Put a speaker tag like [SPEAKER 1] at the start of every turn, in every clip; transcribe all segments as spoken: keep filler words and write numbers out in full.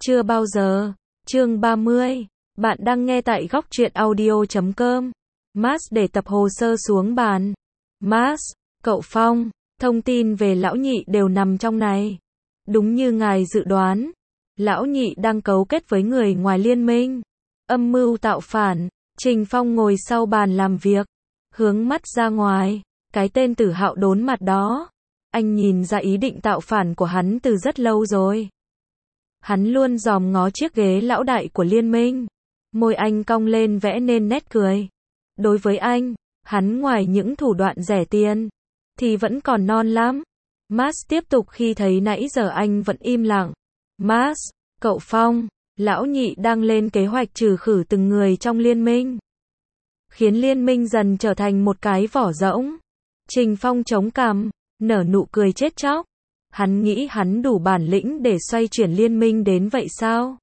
[SPEAKER 1] Chưa bao giờ. Chương ba mươi. Bạn đang nghe tại góc truyện audio chấm com. Max để tập hồ sơ xuống bàn. Max, cậu Phong, thông tin về lão nhị đều nằm trong này. Đúng như ngài dự đoán, lão nhị đang cấu kết với người ngoài liên minh, âm mưu tạo phản. Trình Phong ngồi sau bàn làm việc, hướng mắt ra ngoài, cái tên Tử Hạo đốn mặt đó. Anh nhìn ra ý định tạo phản của hắn từ rất lâu rồi. Hắn luôn dòm ngó chiếc ghế lão đại của liên minh. Môi anh cong lên vẽ nên nét cười. Đối với anh, hắn ngoài những thủ đoạn rẻ tiền, thì vẫn còn non lắm. Max tiếp tục khi thấy nãy giờ anh vẫn im lặng. Max, cậu Phong, lão nhị đang lên kế hoạch trừ khử từng người trong liên minh, khiến liên minh dần trở thành một cái vỏ rỗng. Trình Phong chống cằm, nở nụ cười chết chóc. Hắn nghĩ hắn đủ bản lĩnh để xoay chuyển liên minh đến vậy sao?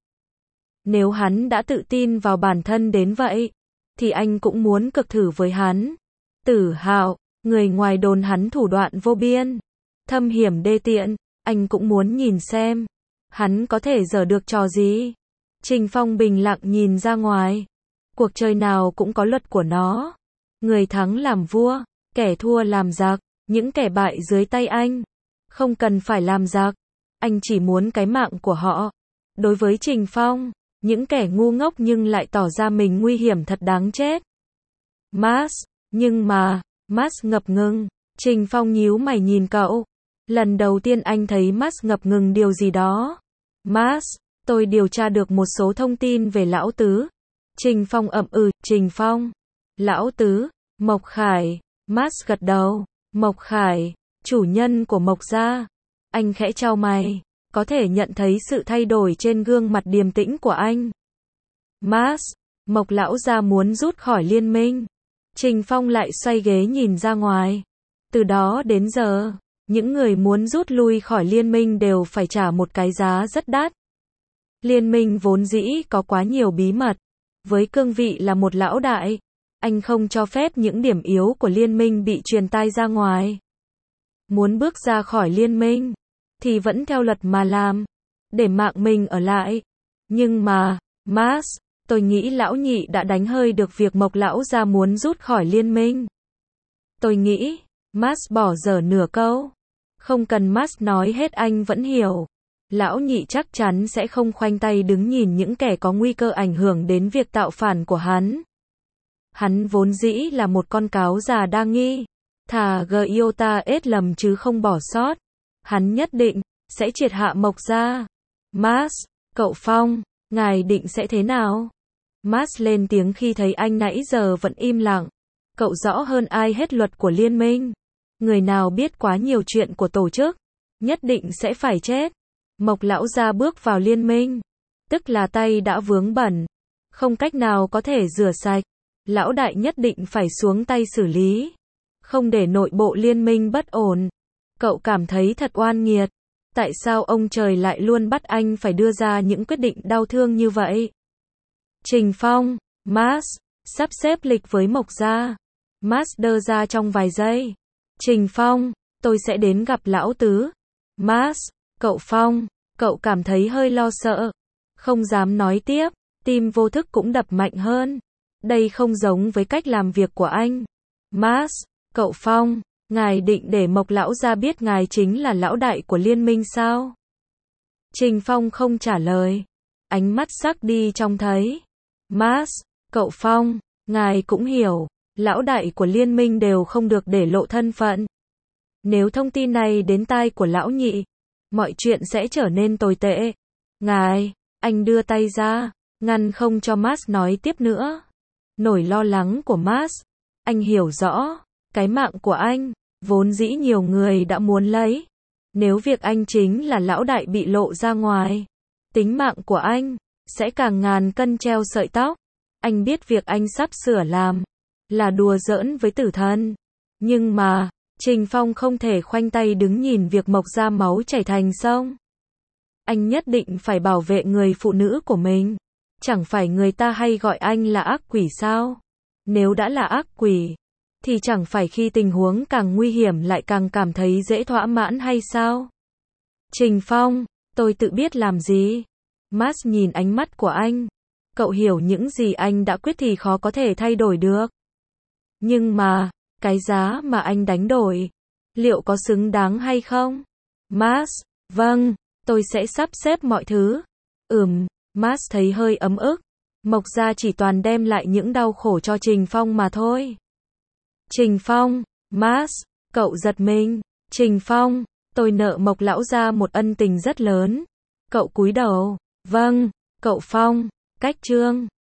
[SPEAKER 1] Nếu hắn đã tự tin vào bản thân đến vậy, thì anh cũng muốn cực thử với hắn. Tử Hạo, người ngoài đồn hắn thủ đoạn vô biên, thâm hiểm đê tiện, anh cũng muốn nhìn xem hắn có thể giở được trò gì. Trình Phong bình lặng nhìn ra ngoài. Cuộc chơi nào cũng có luật của nó. Người thắng làm vua, kẻ thua làm giặc. Những kẻ bại dưới tay anh không cần phải làm giặc, anh chỉ muốn cái mạng của họ. Đối với Trình Phong, những kẻ ngu ngốc nhưng lại tỏ ra mình nguy hiểm thật đáng chết. Max, nhưng mà, Max ngập ngừng. Trình Phong nhíu mày nhìn cậu. Lần đầu tiên anh thấy Max ngập ngừng điều gì đó. Max, tôi điều tra được một số thông tin về lão tứ. Trình Phong ậm ừ. Trình Phong, lão tứ, Mộc Khải. Max gật đầu. Mộc Khải, chủ nhân của Mộc gia. Anh khẽ chau mày, có thể nhận thấy sự thay đổi trên gương mặt điềm tĩnh của anh. Max, Mộc lão gia muốn rút khỏi liên minh. Trình Phong lại xoay ghế nhìn ra ngoài. Từ đó đến giờ, những người muốn rút lui khỏi liên minh đều phải trả một cái giá rất đắt. Liên minh vốn dĩ có quá nhiều bí mật. Với cương vị là một lão đại, anh không cho phép những điểm yếu của liên minh bị truyền tai ra ngoài. Muốn bước ra khỏi liên minh, thì vẫn theo luật mà làm, để mạng mình ở lại. Nhưng mà, Max, tôi nghĩ lão nhị đã đánh hơi được việc Mộc lão gia muốn rút khỏi liên minh. Tôi nghĩ, Max bỏ dở nửa câu. Không cần Max nói hết anh vẫn hiểu. Lão nhị chắc chắn sẽ không khoanh tay đứng nhìn những kẻ có nguy cơ ảnh hưởng đến việc tạo phản của hắn. Hắn vốn dĩ là một con cáo già đa nghi, thà Giota ết lầm chứ không bỏ sót. Hắn nhất định sẽ triệt hạ Mộc gia. Max, cậu Phong, ngài định sẽ thế nào? Max lên tiếng khi thấy anh nãy giờ vẫn im lặng. Cậu rõ hơn ai hết luật của liên minh. Người nào biết quá nhiều chuyện của tổ chức, nhất định sẽ phải chết. Mộc lão gia bước vào liên minh, tức là tay đã vướng bẩn, không cách nào có thể rửa sạch. Lão đại nhất định phải xuống tay xử lý, không để nội bộ liên minh bất ổn. Cậu cảm thấy thật oan nghiệt. Tại sao ông trời lại luôn bắt anh phải đưa ra những quyết định đau thương như vậy? Trình Phong, Max, sắp xếp lịch với Mộc gia. Max đơ ra trong vài giây. Trình Phong, tôi sẽ đến gặp lão tứ. Max, cậu Phong, cậu cảm thấy hơi lo sợ. Không dám nói tiếp, tim vô thức cũng đập mạnh hơn. Đây không giống với cách làm việc của anh. Max, cậu Phong, ngài định để Mộc lão gia biết ngài chính là lão đại của liên minh sao? Trình Phong không trả lời. Ánh mắt sắc đi trông thấy. Max, cậu Phong, ngài cũng hiểu, lão đại của liên minh đều không được để lộ thân phận. Nếu thông tin này đến tai của lão nhị, mọi chuyện sẽ trở nên tồi tệ. Ngài, anh đưa tay ra, ngăn không cho Max nói tiếp nữa. Nỗi lo lắng của Max, anh hiểu rõ, cái mạng của anh, vốn dĩ nhiều người đã muốn lấy. Nếu việc anh chính là lão đại bị lộ ra ngoài, tính mạng của anh, sẽ càng ngàn cân treo sợi tóc. Anh biết việc anh sắp sửa làm, là đùa giỡn với tử thần. Nhưng mà, Trình Phong không thể khoanh tay đứng nhìn việc Mộc gia máu chảy thành sông. Anh nhất định phải bảo vệ người phụ nữ của mình. Chẳng phải người ta hay gọi anh là ác quỷ sao? Nếu đã là ác quỷ, thì chẳng phải khi tình huống càng nguy hiểm lại càng cảm thấy dễ thỏa mãn hay sao? Trình Phong, tôi tự biết làm gì. Mars nhìn ánh mắt của anh. Cậu hiểu những gì anh đã quyết thì khó có thể thay đổi được. Nhưng mà, cái giá mà anh đánh đổi, liệu có xứng đáng hay không? Mars, vâng, tôi sẽ sắp xếp mọi thứ. Ừm, Mars thấy hơi ấm ức. Mộc Gia chỉ toàn đem lại những đau khổ cho Trình Phong mà thôi. Trình Phong, Mars, cậu giật mình. Trình Phong, tôi nợ Mộc lão gia một ân tình rất lớn. Cậu cúi đầu. Vâng, cậu Phong, cách chương.